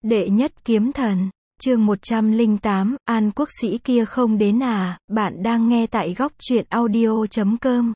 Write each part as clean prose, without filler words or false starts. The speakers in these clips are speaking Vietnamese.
Đệ nhất kiếm thần, chương 108, An quốc sĩ kia không đến à, bạn đang nghe tại góc truyện audio.com.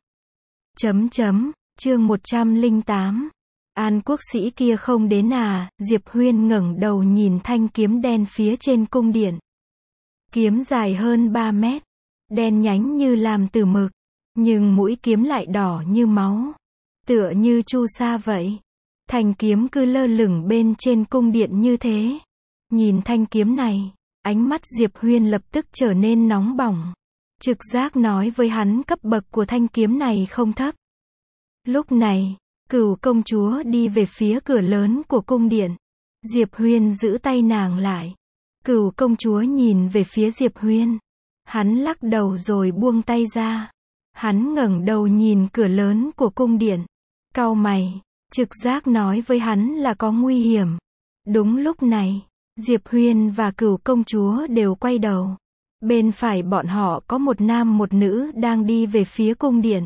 Chương 108, An quốc sĩ kia không đến à, Diệp Huyên ngẩng đầu nhìn thanh kiếm đen phía trên cung điện. Kiếm dài hơn 3 mét, đen nhánh như làm từ mực, nhưng mũi kiếm lại đỏ như máu, tựa như chu sa vậy. Thanh kiếm cứ lơ lửng bên trên cung điện như thế. Nhìn thanh kiếm này, ánh mắt Diệp Huyên lập tức trở nên nóng bỏng. Trực giác nói với hắn cấp bậc của thanh kiếm này không thấp. Lúc này, Cửu công chúa đi về phía cửa lớn của cung điện. Diệp Huyên giữ tay nàng lại. Cửu công chúa nhìn về phía Diệp Huyên. Hắn lắc đầu rồi buông tay ra. Hắn ngẩng đầu nhìn cửa lớn của cung điện. Cau mày, trực giác nói với hắn là có nguy hiểm. Đúng lúc này, Diệp Huyên và Cửu công chúa đều quay đầu. Bên phải bọn họ có một nam một nữ đang đi về phía cung điện.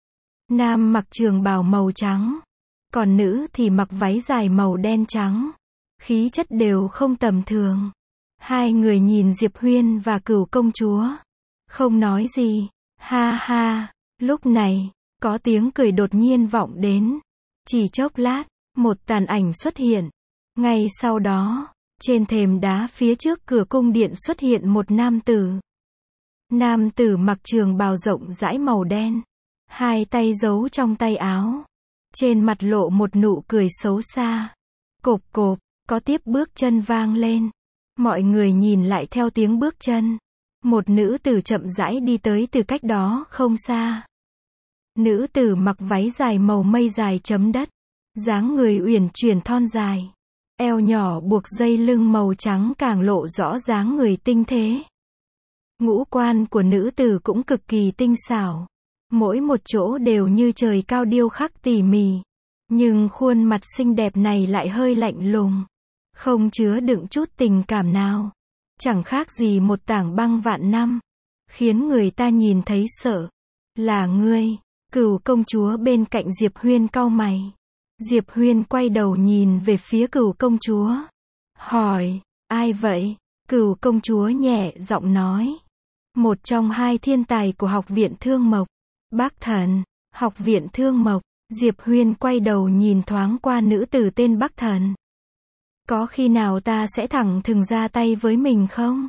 Nam mặc trường bào màu trắng, còn nữ thì mặc váy dài màu đen trắng. Khí chất đều không tầm thường. Hai người nhìn Diệp Huyên và Cửu công chúa, không nói gì. Ha ha, lúc này, có tiếng cười đột nhiên vọng đến. Chỉ chốc lát, một tàn ảnh xuất hiện. Ngay sau đó, trên thềm đá phía trước cửa cung điện xuất hiện một nam tử. Nam tử mặc trường bào rộng rãi màu đen, hai tay giấu trong tay áo, trên mặt lộ một nụ cười xấu xa. Cộp cộp, có tiếp bước chân vang lên. Mọi người nhìn lại theo tiếng bước chân. Một nữ tử chậm rãi đi tới từ cách đó không xa. Nữ tử mặc váy dài màu mây dài chấm đất, dáng người uyển chuyển thon dài, eo nhỏ buộc dây lưng màu trắng càng lộ rõ dáng người tinh tế. Ngũ quan của nữ tử cũng cực kỳ tinh xảo, mỗi một chỗ đều như trời cao điêu khắc tỉ mỉ, nhưng khuôn mặt xinh đẹp này lại hơi lạnh lùng, không chứa đựng chút tình cảm nào, chẳng khác gì một tảng băng vạn năm, khiến người ta nhìn thấy sợ. Là ngươi? Cửu công chúa bên cạnh Diệp Huyên cau mày. Diệp Huyên quay đầu nhìn về phía Cửu công chúa, hỏi, ai vậy? Cửu công chúa nhẹ giọng nói, một trong hai thiên tài của học viện Thương Mộc. Bắc Thần. Học viện Thương Mộc. Diệp Huyên quay đầu nhìn thoáng qua nữ tử tên Bắc Thần. Có khi nào ta sẽ thẳng thừng ra tay với mình không?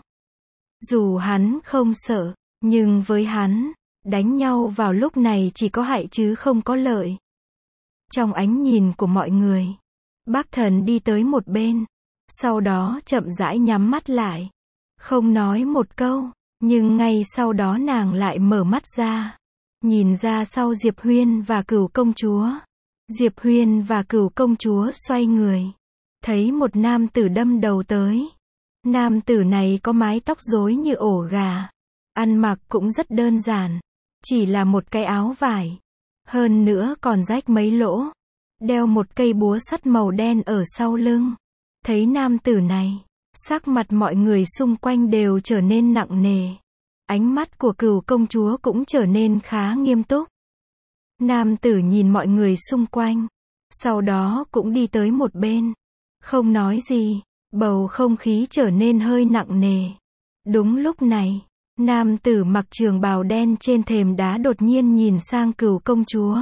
Dù hắn không sợ, nhưng với hắn, đánh nhau vào lúc này chỉ có hại chứ không có lợi. Trong ánh nhìn của mọi người, Bắc Thần đi tới một bên, sau đó chậm rãi nhắm mắt lại, không nói một câu, nhưng ngay sau đó nàng lại mở mắt ra, nhìn ra sau Diệp Huyên và Cửu công chúa. Diệp Huyên và Cửu công chúa xoay người, thấy một nam tử đâm đầu tới. Nam tử này có mái tóc rối như ổ gà, ăn mặc cũng rất đơn giản, chỉ là một cái áo vải, hơn nữa còn rách mấy lỗ, đeo một cây búa sắt màu đen ở sau lưng. Thấy nam tử này, sắc mặt mọi người xung quanh đều trở nên nặng nề. Ánh mắt của Cửu công chúa cũng trở nên khá nghiêm túc. Nam tử nhìn mọi người xung quanh, sau đó cũng đi tới một bên, không nói gì, bầu không khí trở nên hơi nặng nề. Đúng lúc này, nam tử mặc trường bào đen trên thềm đá đột nhiên nhìn sang Cửu công chúa.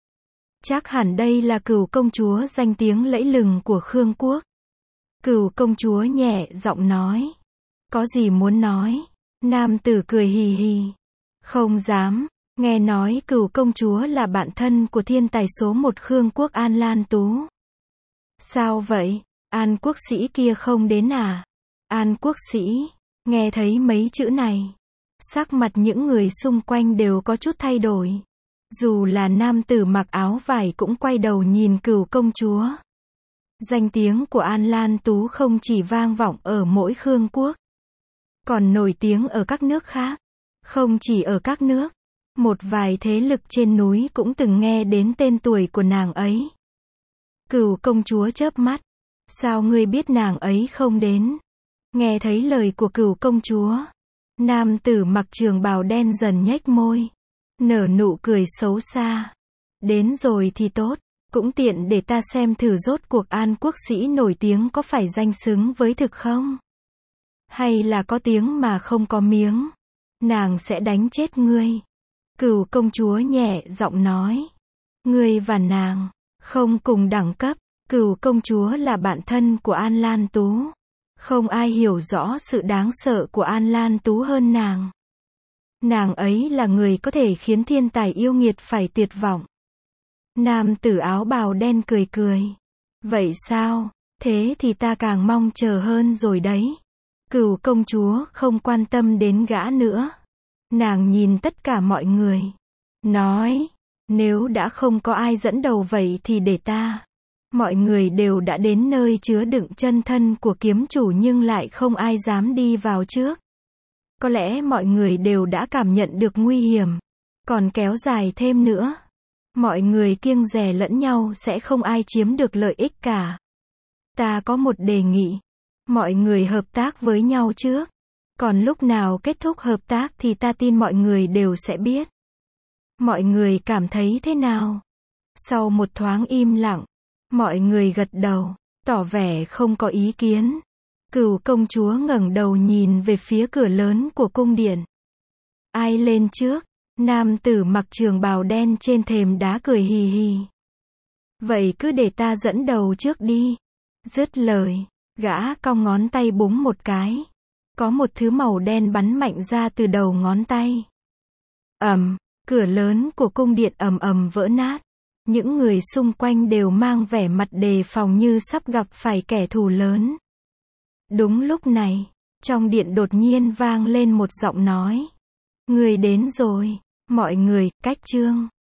Chắc hẳn đây là Cửu công chúa danh tiếng lẫy lừng của Khương quốc. Cửu công chúa nhẹ giọng nói, có gì muốn nói? Nam tử cười hì hì, không dám, nghe nói Cửu công chúa là bạn thân của thiên tài số 1 Khương quốc An Lan Tú. Sao vậy? An quốc sĩ kia không đến à? An quốc sĩ, nghe thấy mấy chữ này, sắc mặt những người xung quanh đều có chút thay đổi. Dù là nam tử mặc áo vải cũng quay đầu nhìn Cửu công chúa. Danh tiếng của An Lan Tú không chỉ vang vọng ở mỗi Khương quốc, còn nổi tiếng ở các nước khác. Không chỉ ở các nước, một vài thế lực trên núi cũng từng nghe đến tên tuổi của nàng ấy. Cửu công chúa chớp mắt, sao ngươi biết nàng ấy không đến? Nghe thấy lời của Cửu công chúa, nam tử mặc trường bào đen dần nhếch môi, nở nụ cười xấu xa. Đến rồi thì tốt, Cũng tiện để ta xem thử rốt cuộc An quốc sĩ nổi tiếng có phải danh xứng với thực không? Hay là có tiếng mà không có miếng? Nàng sẽ đánh chết ngươi. Cửu công chúa nhẹ giọng nói. Ngươi và nàng không cùng đẳng cấp. Cửu công chúa là bạn thân của An Lan Tú. Không ai hiểu rõ sự đáng sợ của An Lan Tú hơn nàng. Nàng ấy là người có thể khiến thiên tài yêu nghiệt phải tuyệt vọng. Nam tử áo bào đen cười cười. Vậy sao? Thế thì ta càng mong chờ hơn rồi đấy. Cửu công chúa không quan tâm đến gã nữa. Nàng nhìn tất cả mọi người. Nói, nếu đã không có ai dẫn đầu vậy thì để ta. Mọi người đều đã đến nơi chứa đựng chân thân của kiếm chủ nhưng lại không ai dám đi vào trước. Có lẽ mọi người đều đã cảm nhận được nguy hiểm. Còn kéo dài thêm nữa. Mọi người kiêng dè lẫn nhau sẽ không ai chiếm được lợi ích cả. Ta có một đề nghị. Mọi người hợp tác với nhau trước. Còn lúc nào kết thúc hợp tác thì ta tin mọi người đều sẽ biết. Mọi người cảm thấy thế nào? Sau một thoáng im lặng, mọi người gật đầu, tỏ vẻ không có ý kiến. Cửu công chúa ngẩng đầu nhìn về phía cửa lớn của cung điện. Ai lên trước? Nam tử mặc trường bào đen trên thềm đá cười hì hì. Vậy cứ để ta dẫn đầu trước đi. Dứt lời, gã cong ngón tay búng một cái. Có một thứ màu đen bắn mạnh ra từ đầu ngón tay. Cửa lớn của cung điện ầm ầm vỡ nát. Những người xung quanh đều mang vẻ mặt đề phòng như sắp gặp phải kẻ thù lớn. Đúng lúc này, trong điện đột nhiên vang lên một giọng nói. Người đến rồi, mọi người, cách chương.